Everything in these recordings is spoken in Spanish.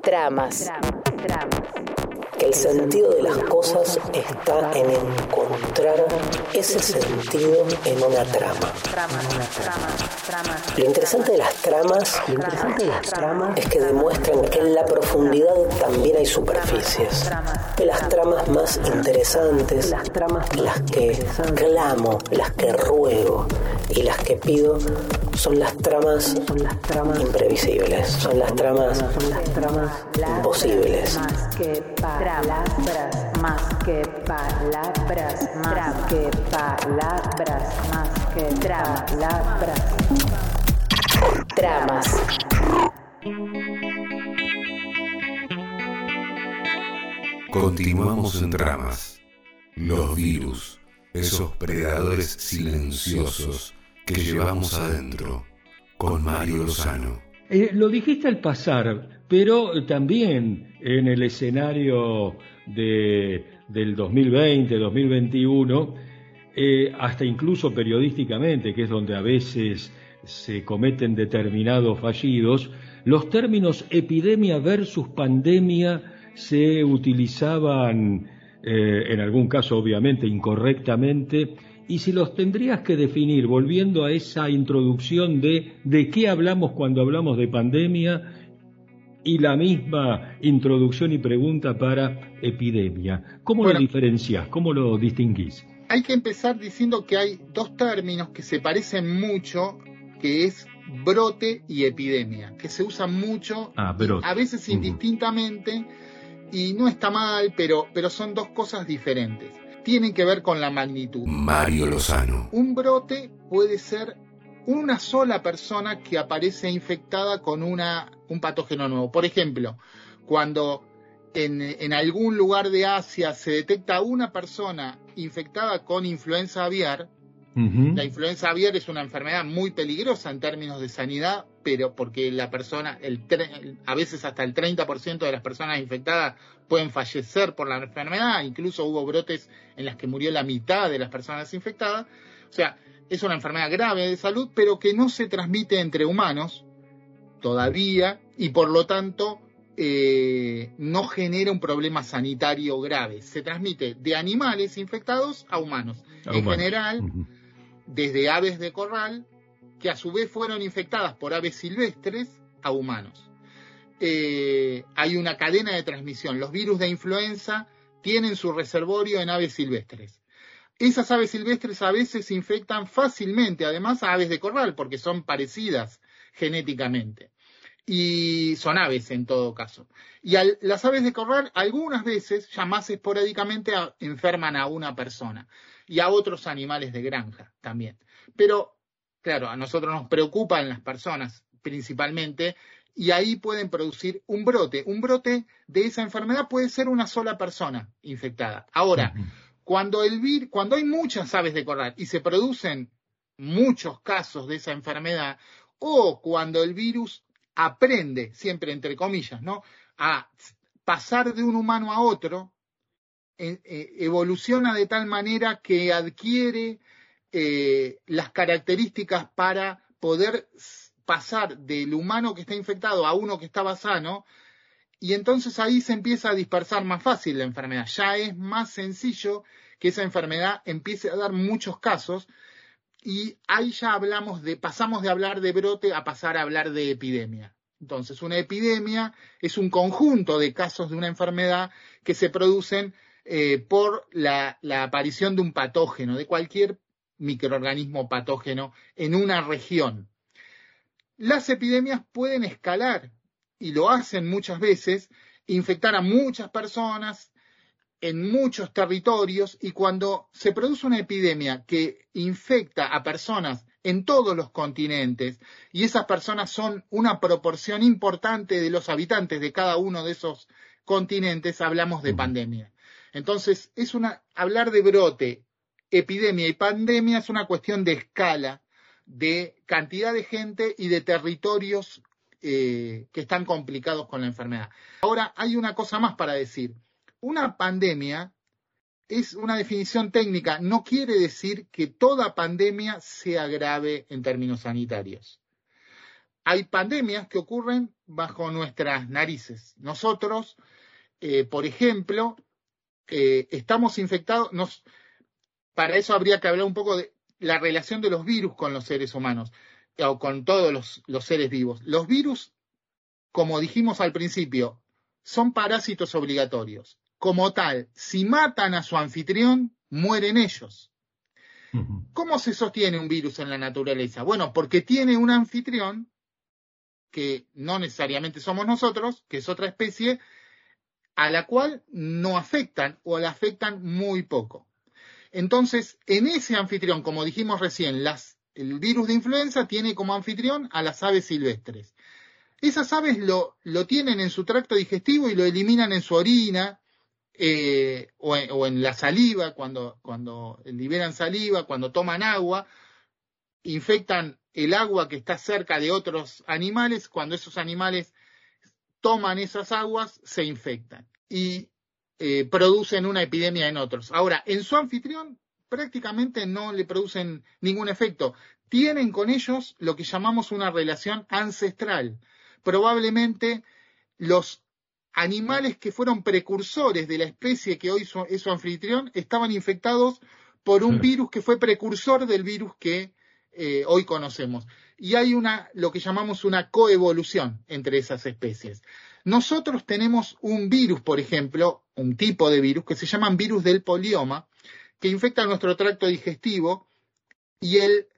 Tramas. El sentido de las cosas está en encontrar ese sentido en una trama. Lo interesante de las tramas es que demuestran que en la profundidad también hay superficies. Que las tramas más interesantes, las que clamo, las que ruego y las que pido son las tramas imprevisibles, son las tramas imposibles. Más que palabras, más que palabras. Tramas. Continuamos en Tramas. Los virus, esos predadores silenciosos que llevamos adentro, con Mario Lozano. Lo dijiste al pasar, pero también en el escenario del 2020, 2021, hasta incluso periodísticamente, que es donde a veces se cometen determinados fallidos, los términos epidemia versus pandemia se utilizaban, en algún caso obviamente incorrectamente, y si los tendrías que definir, volviendo a esa introducción de qué hablamos cuando hablamos de pandemia, y la misma introducción y pregunta para epidemia, ¿cómo lo diferenciás? ¿Cómo lo distinguís? Hay que empezar diciendo que hay dos términos que se parecen mucho, que es brote y epidemia, que se usan mucho, a veces indistintamente, y no está mal, pero son dos cosas diferentes. Tienen que ver con la magnitud. Mario Lozano. Un brote puede ser una sola persona que aparece infectada con un patógeno nuevo. Por ejemplo, cuando en algún lugar de Asia se detecta una persona infectada con influenza aviar, la influenza aviar es una enfermedad muy peligrosa en términos de sanidad, pero porque la persona, a veces hasta el 30% de las personas infectadas pueden fallecer por la enfermedad, incluso hubo brotes en las que murió la mitad de las personas infectadas. O sea, es una enfermedad grave de salud, pero que no se transmite entre humanos todavía y por lo tanto no genera un problema sanitario grave. Se transmite de animales infectados a humanos. En general, desde aves de corral, que a su vez fueron infectadas por aves silvestres, a humanos. Hay una cadena de transmisión. Los virus de influenza tienen su reservorio en aves silvestres. Esas aves silvestres a veces infectan fácilmente, además, a aves de corral, porque son parecidas genéticamente. Y son aves en todo caso. Y las aves de corral algunas veces, ya más esporádicamente, enferman a una persona y a otros animales de granja también. Pero, claro, a nosotros nos preocupan las personas principalmente, y ahí pueden producir un brote. Un brote de esa enfermedad puede ser una sola persona infectada. Ahora, cuando hay muchas aves de corral y se producen muchos casos de esa enfermedad, o cuando el virus aprende, siempre entre comillas, ¿no?, a pasar de un humano a otro, evoluciona de tal manera que adquiere las características para poder pasar del humano que está infectado a uno que estaba sano, y entonces ahí se empieza a dispersar más fácil la enfermedad. Ya es más sencillo que esa enfermedad empiece a dar muchos casos, y ahí ya pasamos de hablar de brote a pasar a hablar de epidemia. Entonces, una epidemia es un conjunto de casos de una enfermedad que se producen por la aparición de un patógeno, de cualquier microorganismo patógeno en una región. Las epidemias pueden escalar, y lo hacen muchas veces, infectar a muchas personas en muchos territorios, y cuando se produce una epidemia que infecta a personas en todos los continentes, y esas personas son una proporción importante de los habitantes de cada uno de esos continentes, hablamos de pandemia. Entonces, hablar de brote, epidemia y pandemia es una cuestión de escala, de cantidad de gente y de territorios que están complicados con la enfermedad. Ahora, hay una cosa más para decir. Una pandemia es una definición técnica, no quiere decir que toda pandemia sea grave en términos sanitarios. hay pandemias que ocurren bajo nuestras narices. Nosotros, por ejemplo, estamos infectados, para eso habría que hablar un poco de la relación de los virus con los seres humanos, o con todos los seres vivos. Los virus, como dijimos al principio, son parásitos obligatorios. Como tal, si matan a su anfitrión, mueren ellos. ¿Cómo se sostiene un virus en la naturaleza? Bueno, porque tiene un anfitrión, que no necesariamente somos nosotros, que es otra especie, a la cual no afectan o la afectan muy poco. Entonces, en ese anfitrión, como dijimos recién, el virus de influenza tiene como anfitrión a las aves silvestres. Esas aves lo tienen en su tracto digestivo y lo eliminan en su orina, o en la saliva, cuando liberan saliva, cuando toman agua, infectan el agua que está cerca de otros animales. Cuando esos animales toman esas aguas, se infectan y producen una epidemia en otros. Ahora, en su anfitrión prácticamente no le producen ningún efecto. Tienen con ellos lo que llamamos una relación ancestral. Probablemente los animales que fueron precursores de la especie que hoy es su anfitrión estaban infectados por un virus que fue precursor del virus que hoy conocemos. Y hay lo que llamamos una coevolución entre esas especies. Nosotros tenemos un virus, por ejemplo, un tipo de virus que se llaman virus del polioma, que infecta nuestro tracto digestivo, y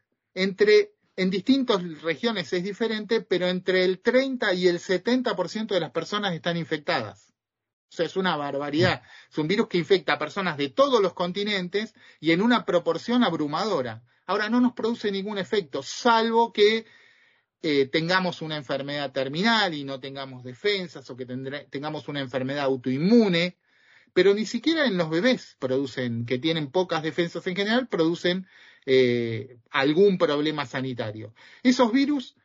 en distintas regiones es diferente, pero entre el 30 y el 70% de las personas están infectadas. O sea, es una barbaridad. Es un virus que infecta a personas de todos los continentes y en una proporción abrumadora. Ahora, no nos produce ningún efecto, salvo que tengamos una enfermedad terminal y no tengamos defensas, o que tengamos una enfermedad autoinmune, pero ni siquiera en los bebés que tienen pocas defensas en general, producen algún problema sanitario. Esos virus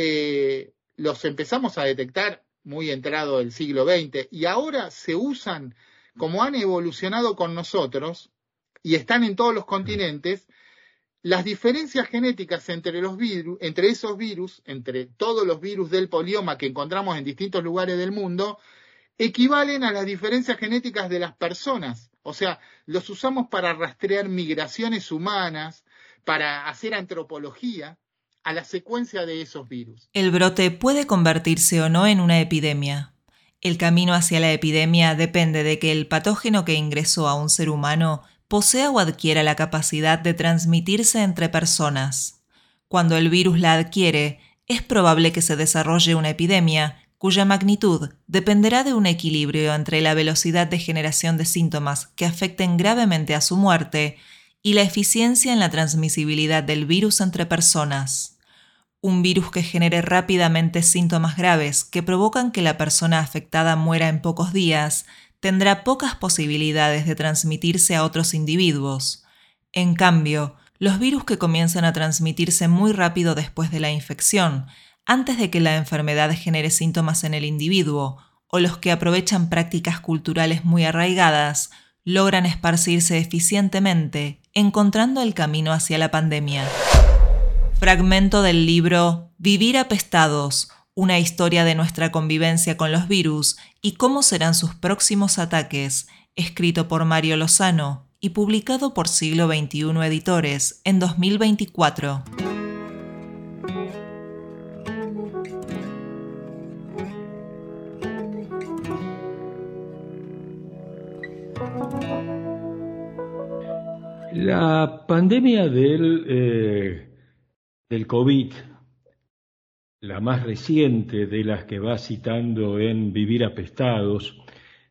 los empezamos a detectar muy entrado el siglo XX, y ahora se usan, como han evolucionado con nosotros y están en todos los continentes. Las diferencias genéticas entre esos virus, entre todos los virus del polioma que encontramos en distintos lugares del mundo, equivalen a las diferencias genéticas de las personas. O sea, los usamos para rastrear migraciones humanas, para hacer antropología a la secuencia de esos virus. El brote puede convertirse o no en una epidemia. El camino hacia la epidemia depende de que el patógeno que ingresó a un ser humano posea o adquiera la capacidad de transmitirse entre personas. Cuando el virus la adquiere, es probable que se desarrolle una epidemia, cuya magnitud dependerá de un equilibrio entre la velocidad de generación de síntomas que afecten gravemente a su muerte y la eficiencia en la transmisibilidad del virus entre personas. Un virus que genere rápidamente síntomas graves que provocan que la persona afectada muera en pocos días tendrá pocas posibilidades de transmitirse a otros individuos. En cambio, los virus que comienzan a transmitirse muy rápido después de la infección, antes de que la enfermedad genere síntomas en el individuo, o los que aprovechan prácticas culturales muy arraigadas, logran esparcirse eficientemente, encontrando el camino hacia la pandemia. Fragmento del libro Vivir apestados, una historia de nuestra convivencia con los virus y cómo serán sus próximos ataques, escrito por Mario Lozano y publicado por Siglo XXI Editores en 2024. La pandemia del COVID, la más reciente de las que va citando en Vivir apestados,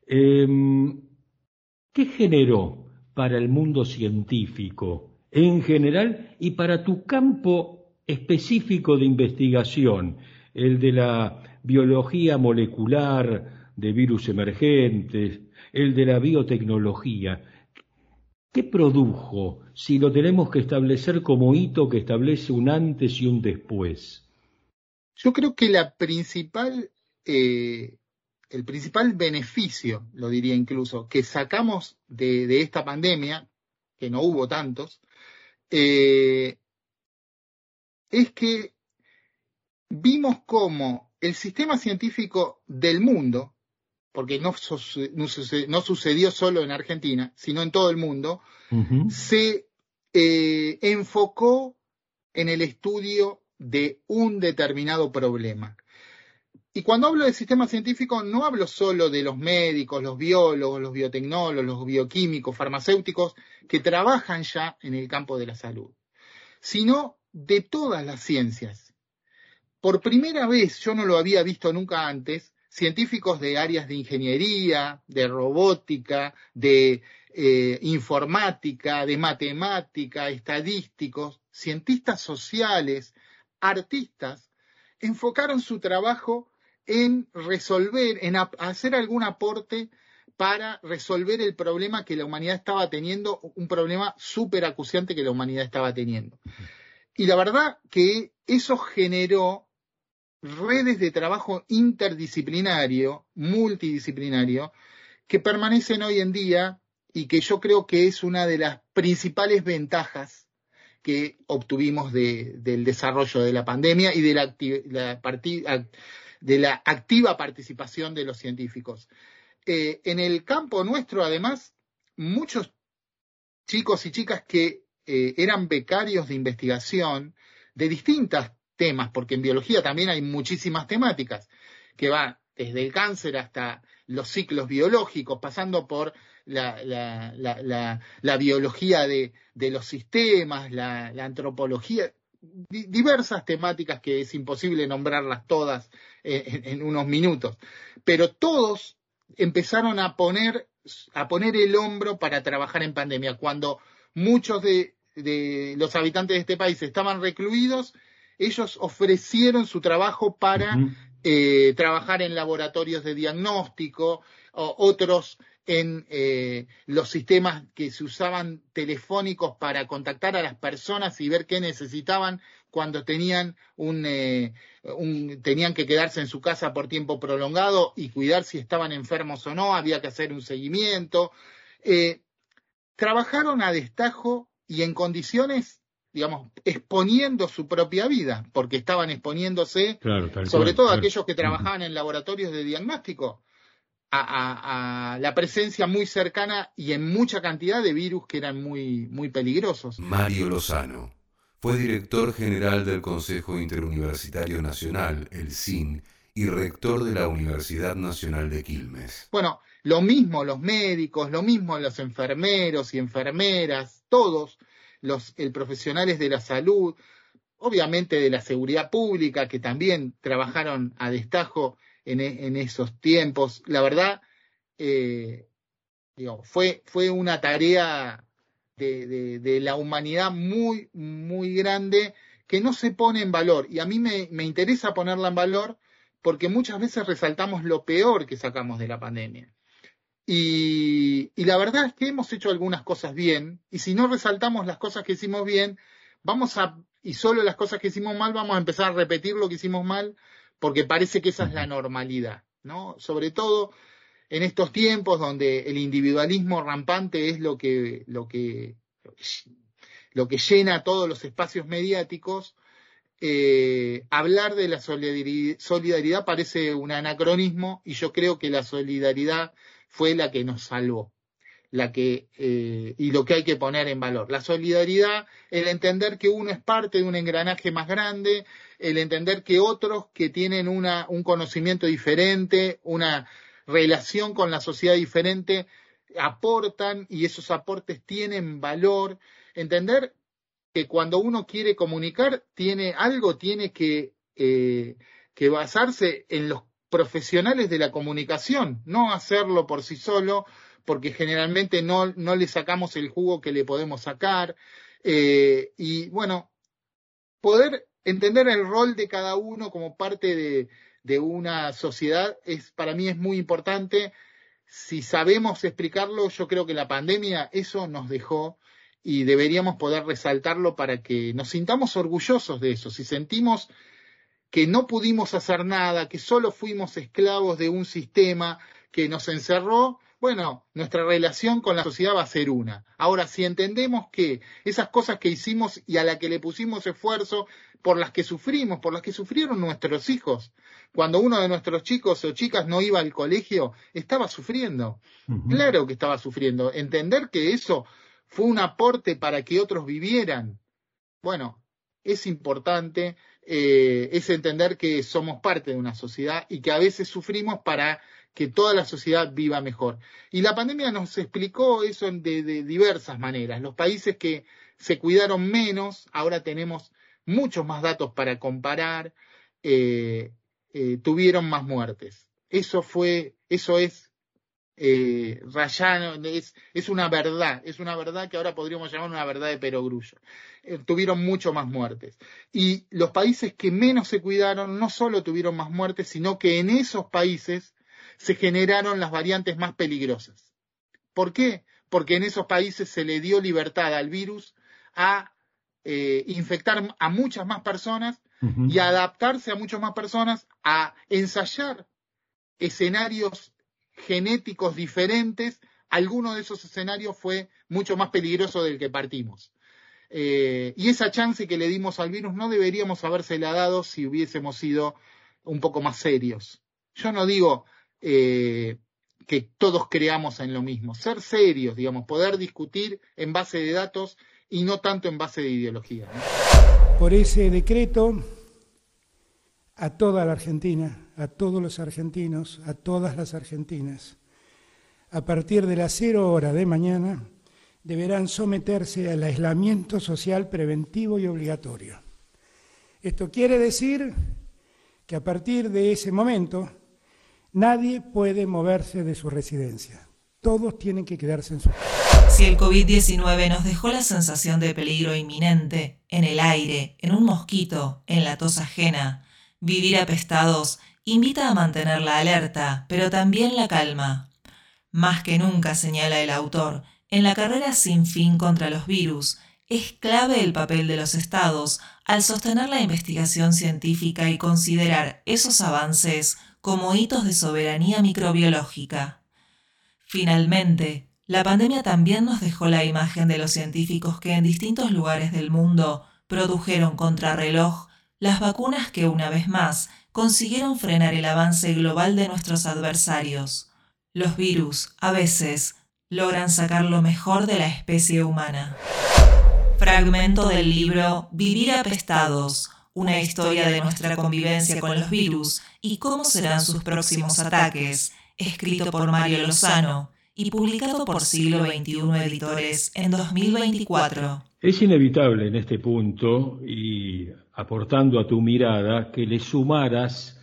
¿qué generó para el mundo científico en general y para tu campo específico de investigación, el de la biología molecular de virus emergentes, el de la biotecnología? ¿Qué produjo, si lo tenemos que establecer como hito que establece un antes y un después? Yo creo que el principal beneficio, lo diría incluso, que sacamos de esta pandemia, que no hubo tantos, es que vimos cómo el sistema científico del mundo, porque no sucedió solo en Argentina, sino en todo el mundo, se enfocó en el estudio de un determinado problema. Y cuando hablo de sistema científico, no hablo solo de los médicos, los biólogos, los biotecnólogos, los bioquímicos, farmacéuticos, que trabajan ya en el campo de la salud, sino de todas las ciencias. Por primera vez, yo no lo había visto nunca antes, científicos de áreas de ingeniería, de robótica, de informática, de matemática, estadísticos, cientistas sociales, artistas, enfocaron su trabajo en resolver, en hacer algún aporte para resolver el problema que la humanidad estaba teniendo, un problema súper acuciante que la humanidad estaba teniendo. Y la verdad que eso generó redes de trabajo interdisciplinario, multidisciplinario, que permanecen hoy en día y que yo creo que es una de las principales ventajas que obtuvimos del desarrollo de la pandemia y de la activa participación de los científicos. En el campo nuestro, además, muchos chicos y chicas que eran becarios de investigación de distintos temas, porque en biología también hay muchísimas temáticas, que va desde el cáncer hasta los ciclos biológicos, pasando por la biología de los sistemas, la antropología, diversas temáticas que es imposible nombrarlas todas en unos minutos, pero todos empezaron a poner el hombro para trabajar en pandemia. Cuando muchos de los habitantes de este país estaban recluidos, ellos ofrecieron su trabajo para trabajar en laboratorios de diagnóstico, otros en los sistemas que se usaban telefónicos para contactar a las personas y ver qué necesitaban cuando tenían tenían que quedarse en su casa por tiempo prolongado y cuidar si estaban enfermos o no, había que hacer un seguimiento. Trabajaron a destajo y en condiciones, digamos, exponiendo su propia vida, porque estaban exponiéndose, sobre todo aquellos que trabajaban en laboratorios de diagnóstico, a la presencia muy cercana y en mucha cantidad de virus que eran muy, muy peligrosos. Mario Lozano fue director general del Consejo Interuniversitario Nacional, el CIN, y rector de la Universidad Nacional de Quilmes. Bueno, lo mismo los médicos, lo mismo los enfermeros y enfermeras, todos los profesionales de la salud, obviamente de la seguridad pública, que también trabajaron a destajo en esos tiempos. La verdad, fue una tarea de la humanidad muy, muy grande que no se pone en valor. Y a mí me interesa ponerla en valor porque muchas veces resaltamos lo peor que sacamos de la pandemia. Y la verdad es que hemos hecho algunas cosas bien, y si no resaltamos las cosas que hicimos bien, y solo las cosas que hicimos mal, vamos a empezar a repetir lo que hicimos mal, porque parece que esa es la normalidad, ¿no? Sobre todo en estos tiempos donde el individualismo rampante es lo que llena todos los espacios mediáticos. Hablar de la solidaridad parece un anacronismo, y yo creo que la solidaridad fue la que nos salvó, y lo que hay que poner en valor. La solidaridad, el entender que uno es parte de un engranaje más grande, el entender que otros que tienen un conocimiento diferente, una relación con la sociedad diferente, aportan, y esos aportes tienen valor. Entender que cuando uno quiere comunicar, tiene que basarse en los profesionales de la comunicación, no hacerlo por sí solo, porque generalmente no le sacamos el jugo que le podemos sacar. Y bueno, poder entender el rol de cada uno como parte de una sociedad para mí es muy importante. Si sabemos explicarlo, yo creo que la pandemia eso nos dejó, y deberíamos poder resaltarlo para que nos sintamos orgullosos de eso. Si sentimos que no pudimos hacer nada, que solo fuimos esclavos de un sistema que nos encerró, bueno, nuestra relación con la sociedad va a ser una. Ahora, si entendemos que esas cosas que hicimos y a la que le pusimos esfuerzo, por las que sufrimos, por las que sufrieron nuestros hijos. Cuando uno de nuestros chicos o chicas no iba al colegio, estaba sufriendo. Uh-huh. Claro que estaba sufriendo. Entender que eso fue un aporte para que otros vivieran. Bueno, es importante, es entender que somos parte de una sociedad y que a veces sufrimos para que toda la sociedad viva mejor. Y la pandemia nos explicó eso de diversas maneras. Los países que se cuidaron menos, ahora tenemos muchos más datos para comparar, tuvieron más muertes. Eso es rayano, es una verdad que ahora podríamos llamar una verdad de perogrullo. Tuvieron mucho más muertes. Y los países que menos se cuidaron no solo tuvieron más muertes, sino que en esos países se generaron las variantes más peligrosas. ¿Por qué? Porque en esos países se le dio libertad al virus a infectar a muchas más personas uh-huh. y a adaptarse a muchas más personas, a ensayar escenarios genéticos diferentes. Alguno de esos escenarios fue mucho más peligroso del que partimos. Y esa chance que le dimos al virus no deberíamos habérsela dado si hubiésemos sido un poco más serios. Yo no digo que todos creamos en lo mismo. Ser serios, digamos, poder discutir en base de datos y no tanto en base de ideología, ¿no? Por ese decreto, a toda la Argentina, a todos los argentinos, a todas las argentinas, a partir de las 0 horas de mañana, deberán someterse al aislamiento social preventivo y obligatorio. Esto quiere decir que a partir de ese momento, nadie puede moverse de su residencia. Todos tienen que quedarse en su casa. Si el COVID-19 nos dejó la sensación de peligro inminente, en el aire, en un mosquito, en la tos ajena, vivir apestados invita a mantener la alerta, pero también la calma. Más que nunca, señala el autor, en la carrera sin fin contra los virus, es clave el papel de los estados al sostener la investigación científica y considerar esos avances como hitos de soberanía microbiológica. Finalmente, la pandemia también nos dejó la imagen de los científicos que en distintos lugares del mundo produjeron contrarreloj las vacunas que una vez más consiguieron frenar el avance global de nuestros adversarios. Los virus, a veces, logran sacar lo mejor de la especie humana. Fragmento del libro Vivir apestados, una historia de nuestra convivencia con los virus y cómo serán sus próximos ataques, escrito por Mario Lozano y publicado por Siglo XXI Editores en 2024. Es inevitable en este punto, y aportando a tu mirada, que le sumaras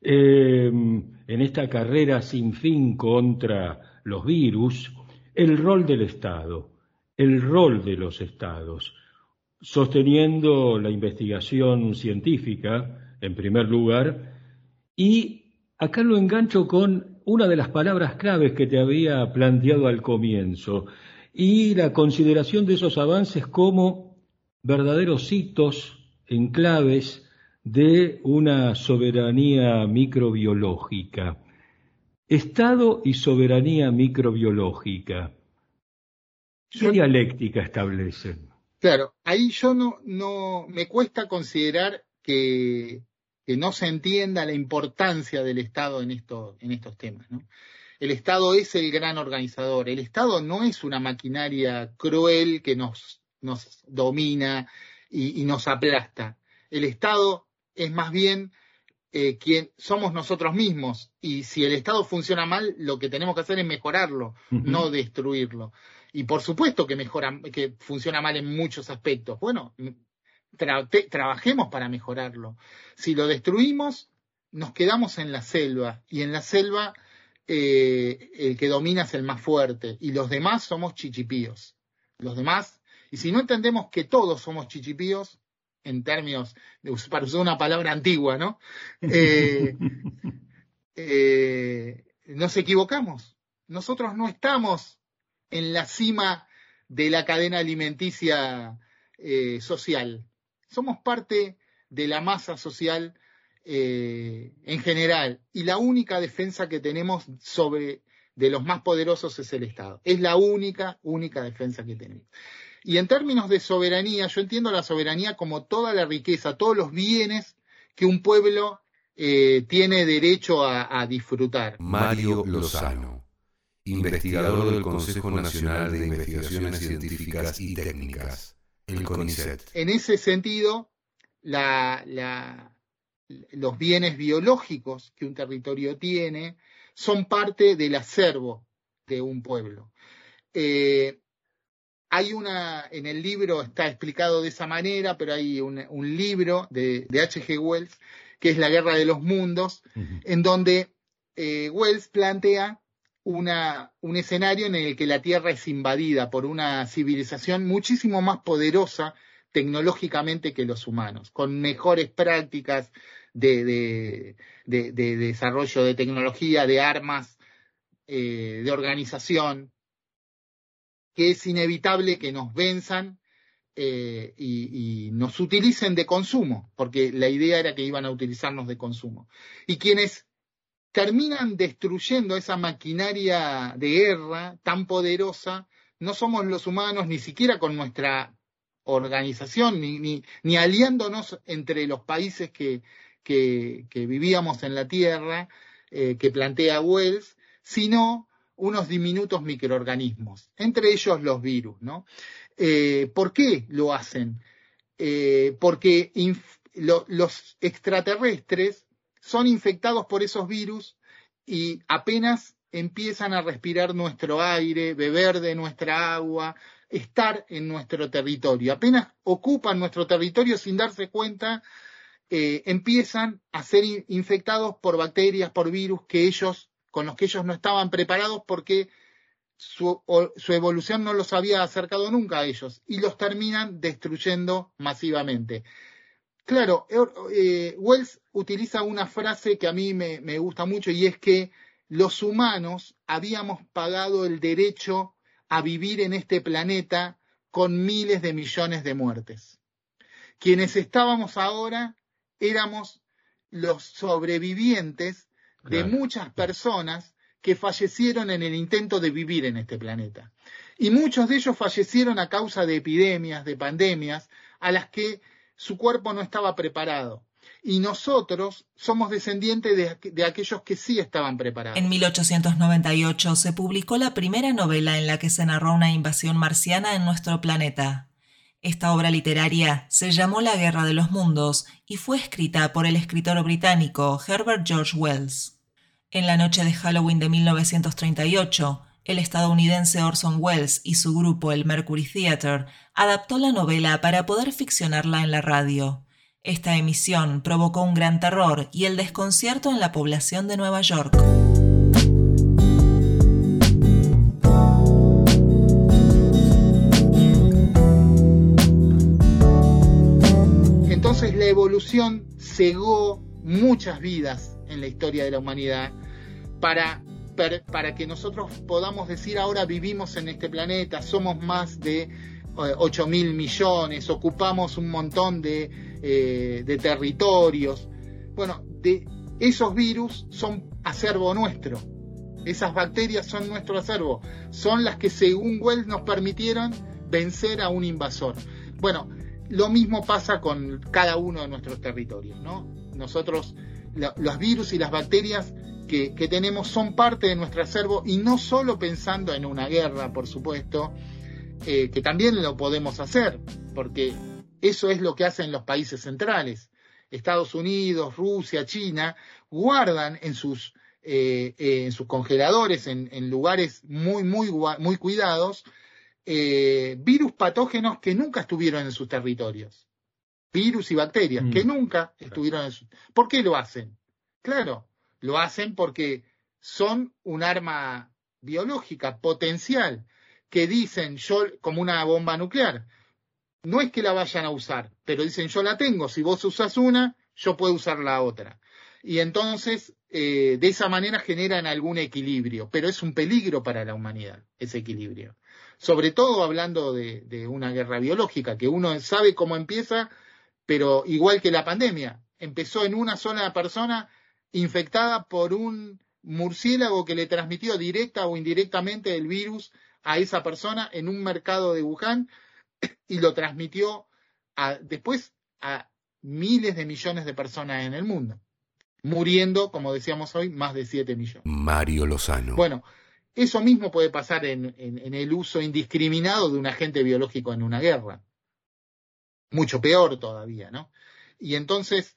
en esta carrera sin fin contra los virus, el rol del Estado, el rol de los Estados, sosteniendo la investigación científica, en primer lugar, y acá lo engancho con una de las palabras claves que te había planteado al comienzo, y la consideración de esos avances como verdaderos hitos, enclaves de una soberanía microbiológica. Estado y soberanía microbiológica. ¿Qué dialéctica establecen? Claro, ahí yo no me cuesta considerar que no se entienda la importancia del Estado en estos temas, ¿no? El Estado es el gran organizador. El Estado no es una maquinaria cruel que nos domina y nos aplasta. El Estado es más bien quien somos nosotros mismos. Y si el Estado funciona mal, lo que tenemos que hacer es mejorarlo, no destruirlo. Y por supuesto que funciona mal en muchos aspectos. Bueno, trabajemos para mejorarlo. Si lo destruimos, nos quedamos en la selva. Y en la selva el que domina es el más fuerte. Y los demás somos chichipíos. Los demás, y si no entendemos que todos somos chichipíos, en términos, para usar una palabra antigua, ¿no? Nos equivocamos. Nosotros no estamos en la cima de la cadena alimenticia social. Somos parte de la masa social en general, y la única defensa que tenemos de los más poderosos es el Estado. Es la única defensa que tenemos. Y en términos de soberanía, yo entiendo la soberanía como toda la riqueza, todos los bienes que un pueblo tiene derecho a disfrutar. Mario Lozano, investigador del Consejo Nacional de Investigaciones Científicas y Técnicas, el CONICET. En ese sentido, los bienes biológicos que un territorio tiene son parte del acervo de un pueblo. En el libro está explicado de esa manera, pero hay un libro de H.G. Wells, que es La Guerra de los Mundos, en donde Wells plantea un escenario en el que la Tierra es invadida por una civilización muchísimo más poderosa tecnológicamente que los humanos, con mejores prácticas de desarrollo de tecnología, de armas, de organización, que es inevitable que nos venzan y nos utilicen de consumo, porque la idea era que iban a utilizarnos de consumo. Y quienes terminan destruyendo esa maquinaria de guerra tan poderosa no somos los humanos, ni siquiera con nuestra organización, ni aliándonos entre los países que vivíamos en la Tierra, que plantea Wells, sino unos diminutos microorganismos, entre ellos los virus, ¿no? ¿Por qué lo hacen? Porque los extraterrestres son infectados por esos virus y apenas empiezan a respirar nuestro aire, beber de nuestra agua, estar en nuestro territorio. Apenas ocupan nuestro territorio sin darse cuenta, empiezan a ser infectados por bacterias, por virus con los que ellos no estaban preparados porque su evolución no los había acercado nunca a ellos y los terminan destruyendo masivamente. Claro, Wells utiliza una frase que a mí me gusta mucho y es que los humanos habíamos pagado el derecho a vivir en este planeta con miles de millones de muertes. Quienes estábamos ahora éramos los sobrevivientes de muchas personas que fallecieron en el intento de vivir en este planeta. Y muchos de ellos fallecieron a causa de epidemias, de pandemias, a las que su cuerpo no estaba preparado. Y nosotros somos descendientes de aquellos que sí estaban preparados. En 1898 se publicó la primera novela en la que se narró una invasión marciana en nuestro planeta. Esta obra literaria se llamó La Guerra de los Mundos y fue escrita por el escritor británico Herbert George Wells. En la noche de Halloween de 1938, el estadounidense Orson Welles y su grupo, el Mercury Theatre, adaptó la novela para poder ficcionarla en la radio. Esta emisión provocó un gran terror y el desconcierto en la población de Nueva York. Entonces la evolución cegó muchas vidas en la historia de la humanidad para que nosotros podamos decir ahora vivimos en este planeta, somos más de 8.000 millones, ocupamos un montón de territorios. Bueno, esos virus son acervo nuestro, esas bacterias son nuestro acervo, son las que según Wells nos permitieron vencer a un invasor. Bueno, lo mismo pasa con cada uno de nuestros territorios, ¿no? Nosotros, los virus y las bacterias que tenemos son parte de nuestro acervo y no solo pensando en una guerra, por supuesto, que también lo podemos hacer, porque eso es lo que hacen los países centrales. Estados Unidos, Rusia, China, guardan en sus congeladores, en lugares muy cuidados, virus patógenos que nunca estuvieron en sus territorios. Virus y bacterias que nunca estuvieron en sus... ¿Por qué lo hacen? Claro, lo hacen porque son un arma biológica potencial, que dicen, como una bomba nuclear, no es que la vayan a usar, pero dicen, yo la tengo, si vos usas una, yo puedo usar la otra. Y entonces, de esa manera generan algún equilibrio, pero es un peligro para la humanidad, ese equilibrio. Sobre todo hablando de una guerra biológica, que uno sabe cómo empieza, pero igual que la pandemia, empezó en una sola persona infectada por un murciélago que le transmitió directa o indirectamente el virus a esa persona en un mercado de Wuhan, y lo transmitió después a miles de millones de personas en el mundo, muriendo, como decíamos hoy, más de 7 millones. Mario Lozano. Bueno, eso mismo puede pasar en el uso indiscriminado de un agente biológico en una guerra. Mucho peor todavía, ¿no? Y entonces,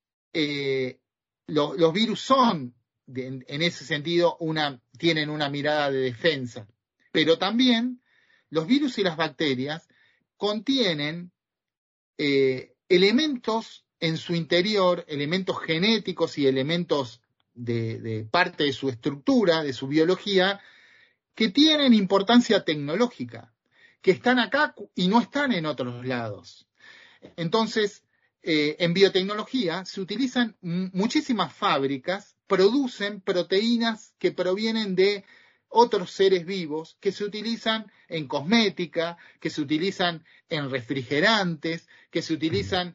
los virus son, en ese sentido, tienen una mirada de defensa. Pero también los virus y las bacterias contienen elementos en su interior, elementos genéticos y elementos de parte de su estructura, de su biología, que tienen importancia tecnológica, que están acá y no están en otros lados. Entonces, en biotecnología se utilizan muchísimas fábricas, producen proteínas que provienen de otros seres vivos, que se utilizan en cosmética, que se utilizan en refrigerantes, que se utilizan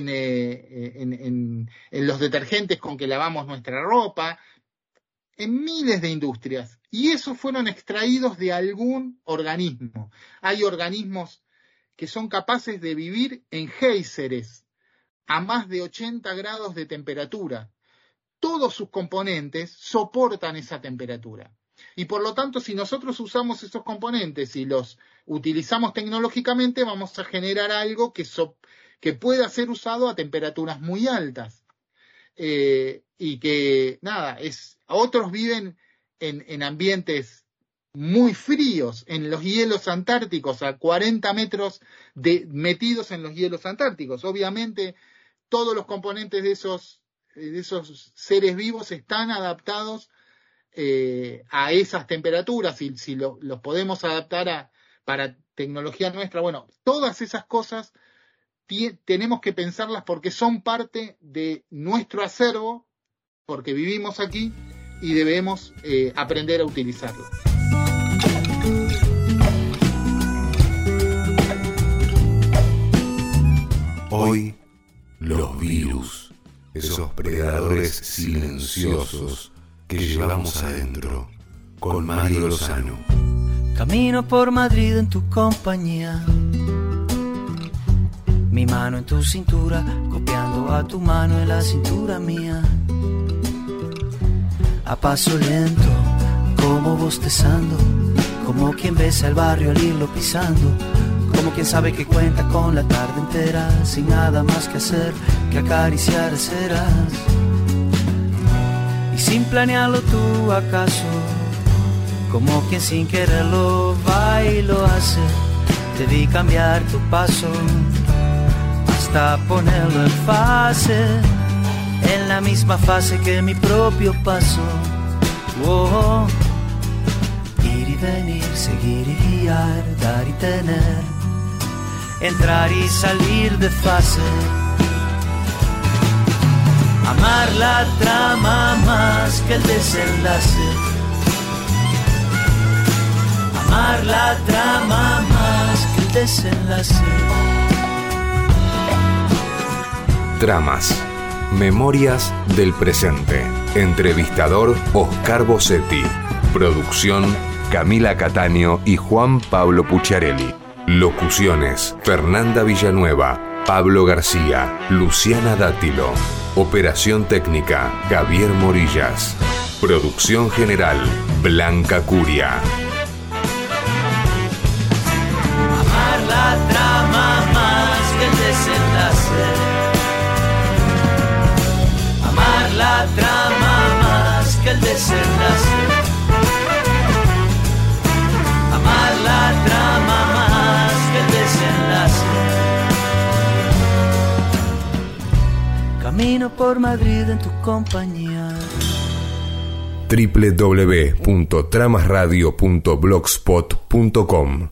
en los detergentes con que lavamos nuestra ropa, en miles de industrias. Y esos fueron extraídos de algún organismo. Hay organismos que son capaces de vivir en géiseres a más de 80 grados de temperatura. Todos sus componentes soportan esa temperatura. Y por lo tanto, si nosotros usamos esos componentes y los utilizamos tecnológicamente, vamos a generar algo que pueda ser usado a temperaturas muy altas. Y que, otros viven en ambientes muy fríos, en los hielos antárticos, a 40 metros metidos en los hielos antárticos. Obviamente, todos los componentes de esos seres vivos están adaptados a esas temperaturas, y si los podemos adaptar para tecnología nuestra, bueno, todas esas cosas tenemos que pensarlas porque son parte de nuestro acervo, porque vivimos aquí y debemos aprender a utilizarlas. Hoy, los virus, esos predadores silenciosos que llevamos adentro, con Mario Lozano. Camino por Madrid en tu compañía, mi mano en tu cintura, copiando a tu mano en la cintura mía. A paso lento, como bostezando, como quien besa el barrio al irlo pisando, como quien sabe que cuenta con la tarde entera, sin nada más que hacer que acariciar ceras. Y sin planearlo tú acaso, como quien sin quererlo va y lo hace, te vi cambiar tu paso hasta ponerlo en fase, en la misma fase que mi propio paso. Oh, ir y venir, seguir y guiar, dar y tener, entrar y salir de fase. Amar la trama más que el desenlace. Amar la trama más que el desenlace. Tramas. Memorias del presente. Entrevistador Oscar Bossetti. Producción Camila Cataño y Juan Pablo Pucciarelli. Locuciones Fernanda Villanueva, Pablo García, Luciana Dátilo. Operación técnica Javier Morillas. Producción general Blanca Curia. Amar la trama más que el desenlace. Amar la trama más que el desenlace. Amar la trama más que el desenlace. Camino por Madrid en tu compañía. www.tramasradio.blogspot.com